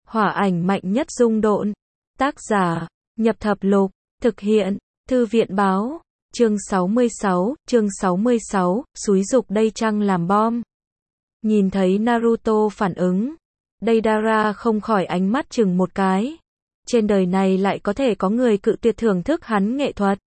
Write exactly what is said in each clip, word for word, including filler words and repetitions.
Hỏa ảnh mạnh nhất dung độn. Tác giả, Nhập Thập Lục, thực hiện, Thư viện báo, chương sáu mươi sáu, chương sáu mươi sáu, xúi giục Đây Trăng làm bom. Nhìn thấy Naruto phản ứng, Deidara không khỏi ánh mắt chừng một cái. Trên đời này lại có thể có người cự tuyệt thưởng thức hắn nghệ thuật.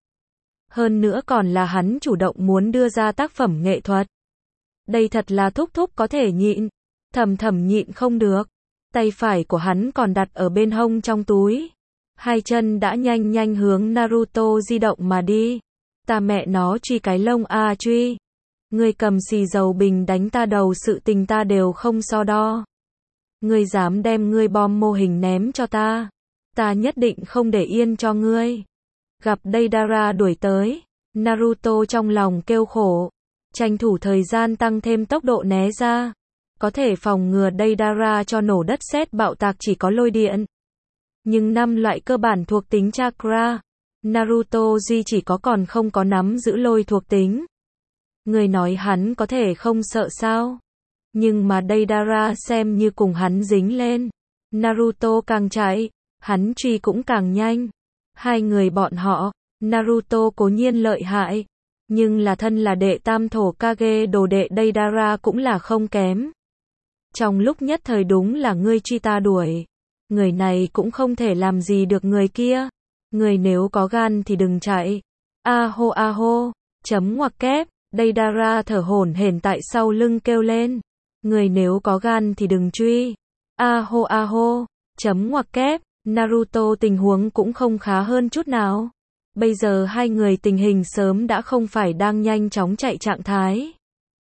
Hơn nữa còn là hắn chủ động muốn đưa ra tác phẩm nghệ thuật. Đây thật là thúc thúc có thể nhịn, thầm thầm nhịn không được. Tay phải của hắn còn đặt ở bên hông trong túi. Hai chân đã nhanh nhanh hướng Naruto di động mà đi. Ta mẹ nó truy cái lông a truy. Ngươi cầm xì dầu bình đánh ta đầu sự tình ta đều không so đo. Ngươi dám đem ngươi bom mô hình ném cho ta. Ta nhất định không để yên cho ngươi. Gặp Deidara đuổi tới. Naruto trong lòng kêu khổ. Tranh thủ thời gian tăng thêm tốc độ né ra. Có thể phòng ngừa Deidara cho nổ đất sét bạo tạc chỉ có lôi điện. Nhưng năm loại cơ bản thuộc tính chakra, Naruto duy chỉ có còn không có nắm giữ lôi thuộc tính. Người nói hắn có thể không sợ sao? Nhưng mà Deidara xem như cùng hắn dính lên. Naruto càng chạy, hắn truy cũng càng nhanh. Hai người bọn họ, Naruto cố nhiên lợi hại, nhưng là thân là đệ tam thổ Kage đồ đệ Deidara cũng là không kém. Trong lúc nhất thời đúng là ngươi truy ta đuổi. Người này cũng không thể làm gì được người kia. Người nếu có gan thì đừng chạy. A hô a hô, chấm ngoặc kép, Deidara thở hổn hển tại sau lưng kêu lên. Người nếu có gan thì đừng truy. A hô a hô, chấm ngoặc kép, Naruto tình huống cũng không khá hơn chút nào. Bây giờ hai người tình hình sớm đã không phải đang nhanh chóng chạy trạng thái.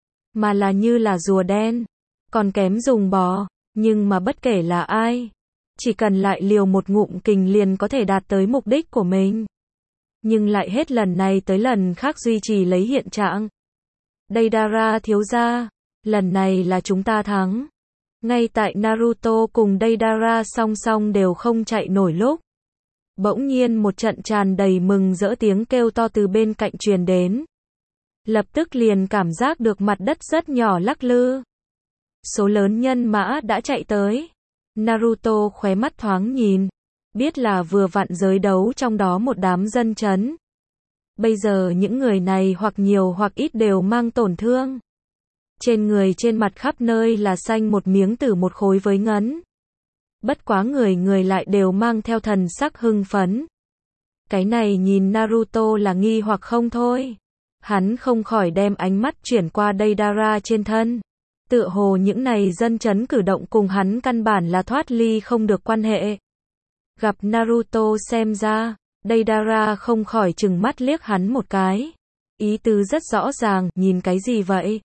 Mà là như là rùa đen. Còn kém dùng bò, nhưng mà bất kể là ai, chỉ cần lại liều một ngụm kình liền có thể đạt tới mục đích của mình. Nhưng lại hết lần này tới lần khác duy trì lấy hiện trạng. Deidara thiếu gia, lần này là chúng ta thắng. Ngay tại Naruto cùng Deidara song song đều không chạy nổi lúc. Bỗng nhiên một trận tràn đầy mừng rỡ tiếng kêu to từ bên cạnh truyền đến. Lập tức liền cảm giác được mặt đất rất nhỏ lắc lư. Số lớn nhân mã đã chạy tới. Naruto khóe mắt thoáng nhìn. Biết là vừa vặn giới đấu trong đó một đám dân chấn. Bây giờ những người này hoặc nhiều hoặc ít đều mang tổn thương. Trên người trên mặt khắp nơi là xanh một miếng tử một khối với ngấn. Bất quá người người lại đều mang theo thần sắc hưng phấn. Cái này nhìn Naruto là nghi hoặc không thôi. Hắn không khỏi đem ánh mắt chuyển qua Deidara trên thân. Tựa hồ những này dân chấn cử động cùng hắn căn bản là thoát ly không được quan hệ. Gặp Naruto xem ra, Deidara không khỏi trừng mắt liếc hắn một cái. Ý tứ rất rõ ràng, nhìn cái gì vậy?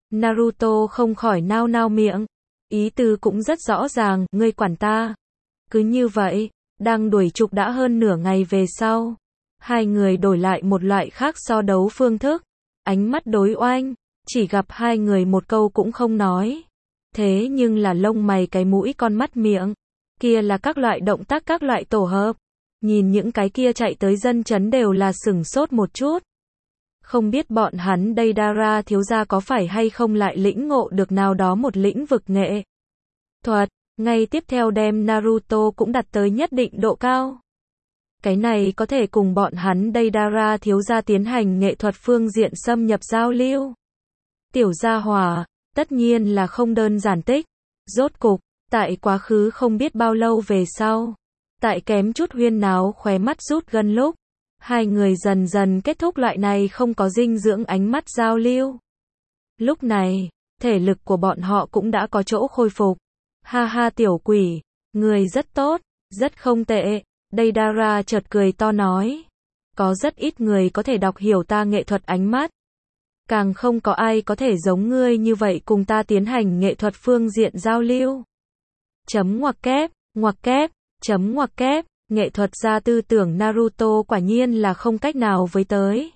Naruto không khỏi nao nao miệng. Ý tứ cũng rất rõ ràng, ngươi quản ta. Cứ như vậy, đang đuổi trục đã hơn nửa ngày về sau. Hai người đổi lại một loại khác so đấu phương thức. Ánh mắt đối oanh. Chỉ gặp hai người một câu cũng không nói. Thế nhưng là lông mày cái mũi con mắt miệng. Kia là các loại động tác các loại tổ hợp. Nhìn những cái kia chạy tới dân chấn đều là sửng sốt một chút. Không biết bọn hắn Deidara thiếu gia có phải hay không lại lĩnh ngộ được nào đó một lĩnh vực nghệ thuật. Ngay tiếp theo đem Naruto cũng đặt tới nhất định độ cao. Cái này có thể cùng bọn hắn Deidara thiếu gia tiến hành nghệ thuật phương diện xâm nhập giao lưu. Tiểu gia hỏa, tất nhiên là không đơn giản tích. Rốt cục, tại quá khứ không biết bao lâu về sau, tại kém chút huyên náo khóe mắt rút gần lúc, hai người dần dần kết thúc loại này không có dinh dưỡng ánh mắt giao lưu. Lúc này, thể lực của bọn họ cũng đã có chỗ khôi phục. Ha ha tiểu quỷ, người rất tốt, rất không tệ. Deidara chợt cười to nói. Có rất ít người có thể đọc hiểu ta nghệ thuật ánh mắt. Càng không có ai có thể giống ngươi như vậy cùng ta tiến hành nghệ thuật phương diện giao lưu. Chấm ngoặc kép, ngoặc kép, chấm ngoặc kép, nghệ thuật gia tư tưởng Naruto quả nhiên là không cách nào với tới.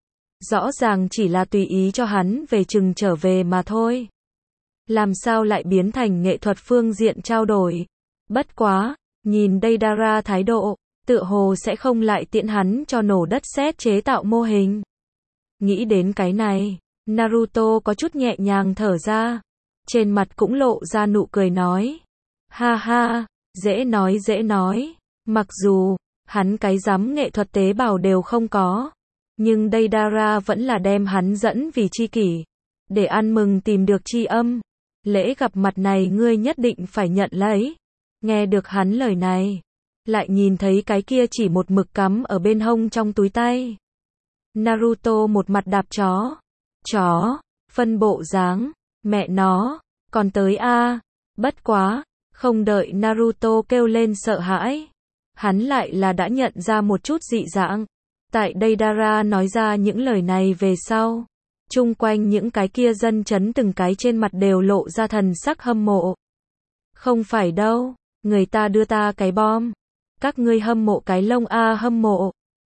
Rõ ràng chỉ là tùy ý cho hắn về chừng trở về mà thôi. Làm sao lại biến thành nghệ thuật phương diện trao đổi. Bất quá, nhìn Deidara thái độ, tựa hồ sẽ không lại tiện hắn cho nổ đất sét chế tạo mô hình. Nghĩ đến cái này, Naruto có chút nhẹ nhàng thở ra. Trên mặt cũng lộ ra nụ cười nói. Ha ha, Dễ nói dễ nói, mặc dù, hắn cái rắm nghệ thuật tế bào đều không có. Nhưng Deidara vẫn là đem hắn dẫn vì tri kỷ. Để ăn mừng tìm được tri âm. Lễ gặp mặt này ngươi nhất định phải nhận lấy. Nghe được hắn lời này. Lại nhìn thấy cái kia chỉ một mực cắm ở bên hông trong túi tay. Naruto một mặt đạp chó. Chó, phân bộ dáng, mẹ nó, còn tới a, bất quá, không đợi Naruto kêu lên sợ hãi. Hắn lại là đã nhận ra một chút dị dạng. Tại Deidara nói ra những lời này về sau. Chung quanh những cái kia dân chấn từng cái trên mặt đều lộ ra thần sắc hâm mộ. Không phải đâu, người ta đưa ta cái bom. Các ngươi hâm mộ cái lông a hâm mộ.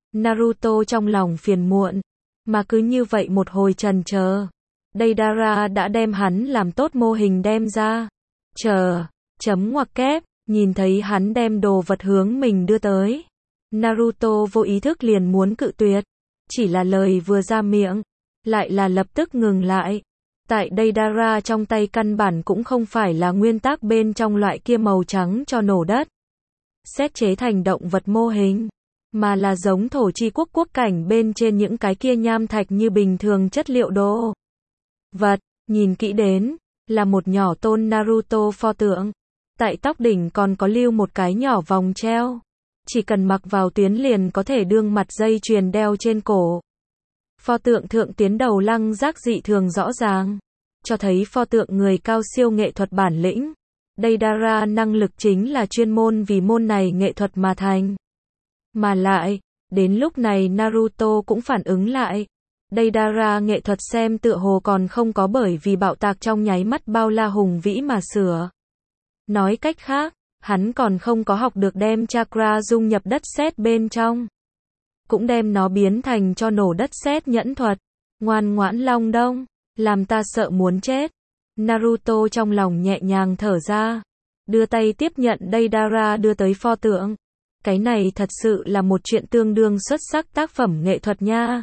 Naruto trong lòng phiền muộn. Mà cứ như vậy một hồi trần chờ. Deidara đã đem hắn làm tốt mô hình đem ra. Chờ, chấm ngoặc kép, nhìn thấy hắn đem đồ vật hướng mình đưa tới. Naruto vô ý thức liền muốn cự tuyệt. Chỉ là lời vừa ra miệng. Lại là lập tức ngừng lại. Tại Deidara trong tay căn bản cũng không phải là nguyên tắc bên trong loại kia màu trắng cho nổ đất. Xét chế thành động vật mô hình. Mà là giống thổ chi quốc quốc cảnh bên trên những cái kia nham thạch như bình thường chất liệu đồ. Vật, nhìn kỹ đến, là một nhỏ tôn Naruto pho tượng. Tại tóc đỉnh còn có lưu một cái nhỏ vòng treo. Chỉ cần mặc vào tuyến liền có thể đương mặt dây chuyền đeo trên cổ. Pho tượng thượng tiến đầu lăng giác dị thường rõ ràng. Cho thấy pho tượng người cao siêu nghệ thuật bản lĩnh. Deidara năng lực chính là chuyên môn vì môn này nghệ thuật mà thành. Mà lại, đến lúc này Naruto cũng phản ứng lại. Deidara nghệ thuật xem tựa hồ còn không có bởi vì bạo tạc trong nháy mắt bao la hùng vĩ mà sửa. Nói cách khác, hắn còn không có học được đem chakra dung nhập đất sét bên trong. Cũng đem nó biến thành cho nổ đất sét nhẫn thuật. Ngoan ngoãn Long Đông, làm ta sợ muốn chết. Naruto trong lòng nhẹ nhàng thở ra. Đưa tay tiếp nhận Deidara đưa tới pho tượng. Cái này thật sự là một chuyện tương đương xuất sắc tác phẩm nghệ thuật nha.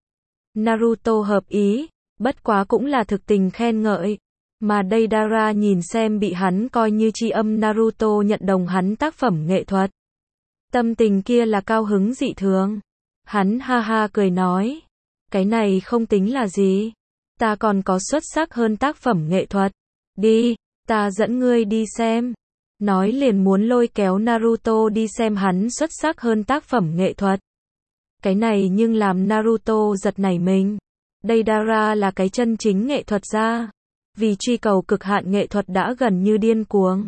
Naruto hợp ý, bất quá cũng là thực tình khen ngợi. Mà Deidara nhìn xem bị hắn coi như tri âm Naruto nhận đồng hắn tác phẩm nghệ thuật. Tâm tình kia là cao hứng dị thường. Hắn ha ha cười nói. Cái này không tính là gì. Ta còn có xuất sắc hơn tác phẩm nghệ thuật. Đi, ta dẫn ngươi đi xem. Nói liền muốn lôi kéo Naruto đi xem hắn xuất sắc hơn tác phẩm nghệ thuật. Cái này nhưng làm Naruto giật nảy mình. Deidara là cái chân chính nghệ thuật gia. Vì truy cầu cực hạn nghệ thuật đã gần như điên cuồng.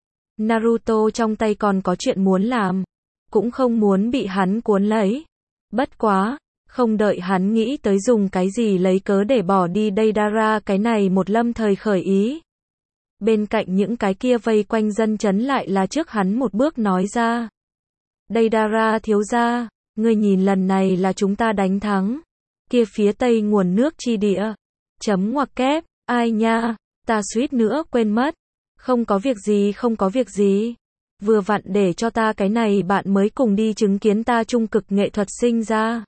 Naruto trong tay còn có chuyện muốn làm. Cũng không muốn bị hắn cuốn lấy. Bất quá, không đợi hắn nghĩ tới dùng cái gì lấy cớ để bỏ đi Deidara cái này một lâm thời khởi ý. Bên cạnh những cái kia vây quanh dân chấn lại là trước hắn một bước nói ra. Deidara thiếu gia, ngươi nhìn lần này là chúng ta đánh thắng. Kia phía tây nguồn nước chi địa. Chấm ngoặc kép, ai nha, ta suýt nữa quên mất. Không có việc gì không có việc gì. Vừa vặn để cho ta cái này bạn mới cùng đi chứng kiến ta trung cực nghệ thuật sinh ra.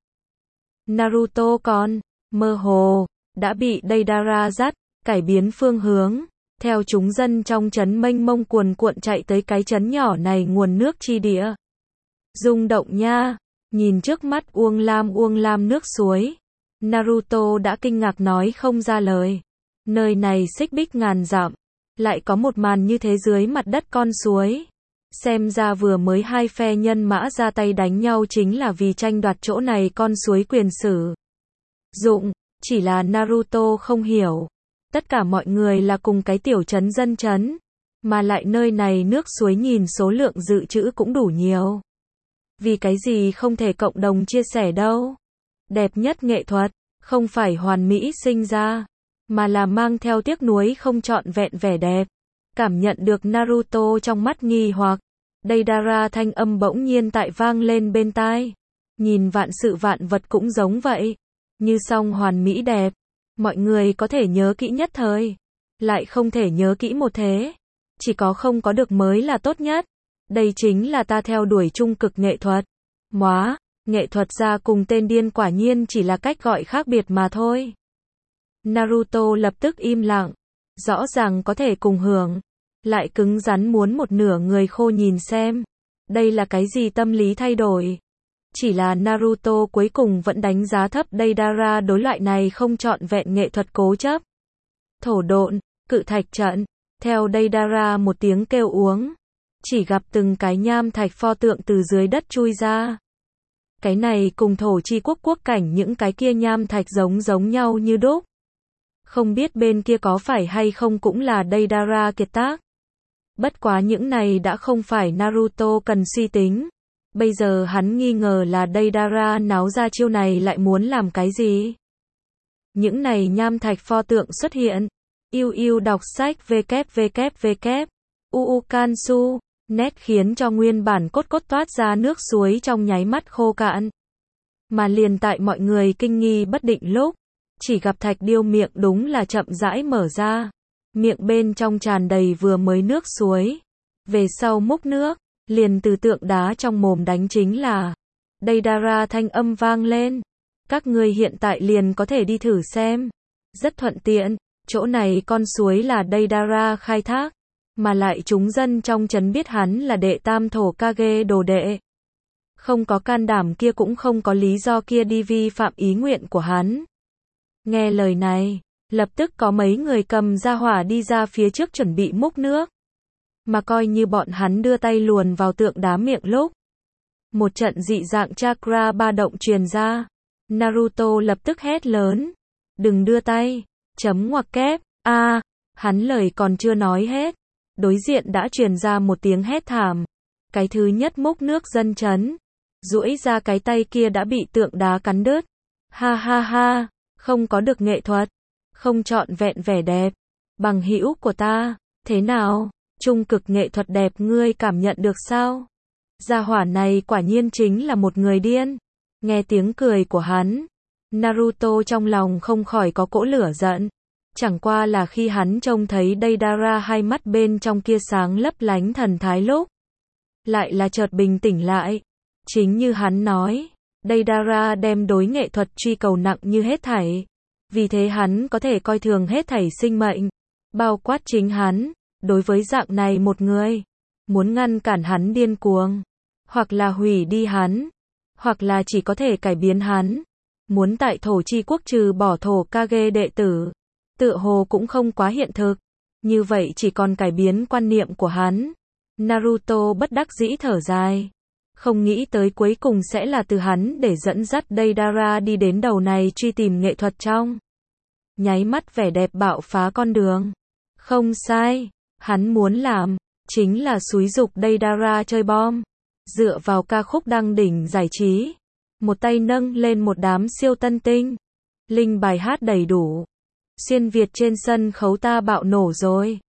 Naruto còn, mơ hồ, đã bị Deidara dắt, cải biến phương hướng. Theo chúng dân trong trấn mênh mông cuồn cuộn chạy tới cái trấn nhỏ này nguồn nước chi địa. Rung động nha, nhìn trước mắt uông lam uông lam nước suối. Naruto đã kinh ngạc nói không ra lời. Nơi này xích bích ngàn dặm, lại có một màn như thế dưới mặt đất con suối. Xem ra vừa mới hai phe nhân mã ra tay đánh nhau chính là vì tranh đoạt chỗ này con suối quyền sử dụng, chỉ là Naruto không hiểu. Tất cả mọi người là cùng cái tiểu trấn dân trấn, mà lại nơi này nước suối nhìn số lượng dự trữ cũng đủ nhiều. Vì cái gì không thể cộng đồng chia sẻ đâu? Đẹp nhất nghệ thuật, không phải hoàn mỹ sinh ra, mà là mang theo tiếc nuối không trọn vẹn vẻ đẹp. Cảm nhận được Naruto trong mắt nghi hoặc, Deidara thanh âm bỗng nhiên tại vang lên bên tai. Nhìn vạn sự vạn vật cũng giống vậy, như song hoàn mỹ đẹp. Mọi người có thể nhớ kỹ nhất thời, lại không thể nhớ kỹ một thế. Chỉ có không có được mới là tốt nhất. Đây chính là ta theo đuổi trung cực nghệ thuật. Móa, nghệ thuật gia cùng tên điên quả nhiên chỉ là cách gọi khác biệt mà thôi. Naruto lập tức im lặng. Rõ ràng có thể cùng hưởng. lại cứng rắn muốn một nửa người khô nhìn xem. Đây là cái gì tâm lý thay đổi? Chỉ là Naruto cuối cùng vẫn đánh giá thấp Deidara đối loại này không trọn vẹn nghệ thuật cố chấp. Thổ độn, cự thạch trận, theo Deidara một tiếng kêu uống, chỉ gặp từng cái nham thạch pho tượng từ dưới đất chui ra. Cái này cùng thổ chi quốc quốc cảnh những cái kia nham thạch giống giống nhau như đúc. Không biết bên kia có phải hay không cũng là Deidara kiệt tác. Bất quá những này đã không phải Naruto cần suy tính. Bây giờ hắn nghi ngờ là Deidara náo ra chiêu này lại muốn làm cái gì. Những này nham thạch pho tượng xuất hiện. Yêu yêu đọc sách www. Uu Kansu. Nét khiến cho nguyên bản cốt cốt toát ra nước suối trong nháy mắt khô cạn. Mà liền tại mọi người kinh nghi bất định lúc, chỉ gặp thạch điêu miệng đúng là chậm rãi mở ra. Miệng bên trong tràn đầy vừa mới nước suối. Về sau múc nước, liền từ tượng đá trong mồm đánh chính là. Deidara thanh âm vang lên. Các ngươi hiện tại liền có thể đi thử xem. Rất thuận tiện, chỗ này con suối là Deidara khai thác. Mà lại chúng dân trong trấn biết hắn là đệ tam thổ Kage đồ đệ. Không có can đảm kia cũng không có lý do kia đi vi phạm ý nguyện của hắn. Nghe lời này, lập tức có mấy người cầm ra hỏa đi ra phía trước chuẩn bị múc nước. Mà coi như bọn hắn đưa tay luồn vào tượng đá miệng lúc. Một trận dị dạng chakra ba động truyền ra. Naruto lập tức hét lớn. Đừng đưa tay. Chấm ngoặc kép. A, à, hắn lời còn chưa nói hết. Đối diện đã truyền ra một tiếng hét thảm. Cái thứ nhất múc nước dân chấn. Duỗi ra cái tay kia đã bị tượng đá cắn đứt. Ha ha ha, không có được nghệ thuật. Không trọn vẹn vẻ đẹp. Bằng hữu của ta, thế nào? Trung cực nghệ thuật đẹp ngươi cảm nhận được sao? Gia hỏa này quả nhiên chính là một người điên. Nghe tiếng cười của hắn, Naruto trong lòng không khỏi có cỗ lửa giận. Chẳng qua là khi hắn trông thấy Deidara hai mắt bên trong kia sáng lấp lánh thần thái lúc. Lại là chợt bình tĩnh lại. Chính như hắn nói, Deidara đem đối nghệ thuật truy cầu nặng như hết thảy. Vì thế hắn có thể coi thường hết thảy sinh mệnh. Bao quát chính hắn, đối với dạng này một người. Muốn ngăn cản hắn điên cuồng. Hoặc là hủy đi hắn. Hoặc là chỉ có thể cải biến hắn. Muốn tại thổ chi quốc trừ bỏ thổ Kage đệ tử. Tựa hồ cũng không quá hiện thực. Như vậy chỉ còn cải biến quan niệm của hắn. Naruto bất đắc dĩ thở dài. Không nghĩ tới cuối cùng sẽ là từ hắn để dẫn dắt Deidara đi đến đầu này truy tìm nghệ thuật trong. Nháy mắt vẻ đẹp bạo phá con đường. Không sai. Hắn muốn làm. Chính là xúi giục Deidara chơi bom. Dựa vào ca khúc đăng đỉnh giải trí. Một tay nâng lên một đám siêu tân tinh. Linh bài hát đầy đủ. Xuyên Việt trên sân khấu ta bạo nổ rồi.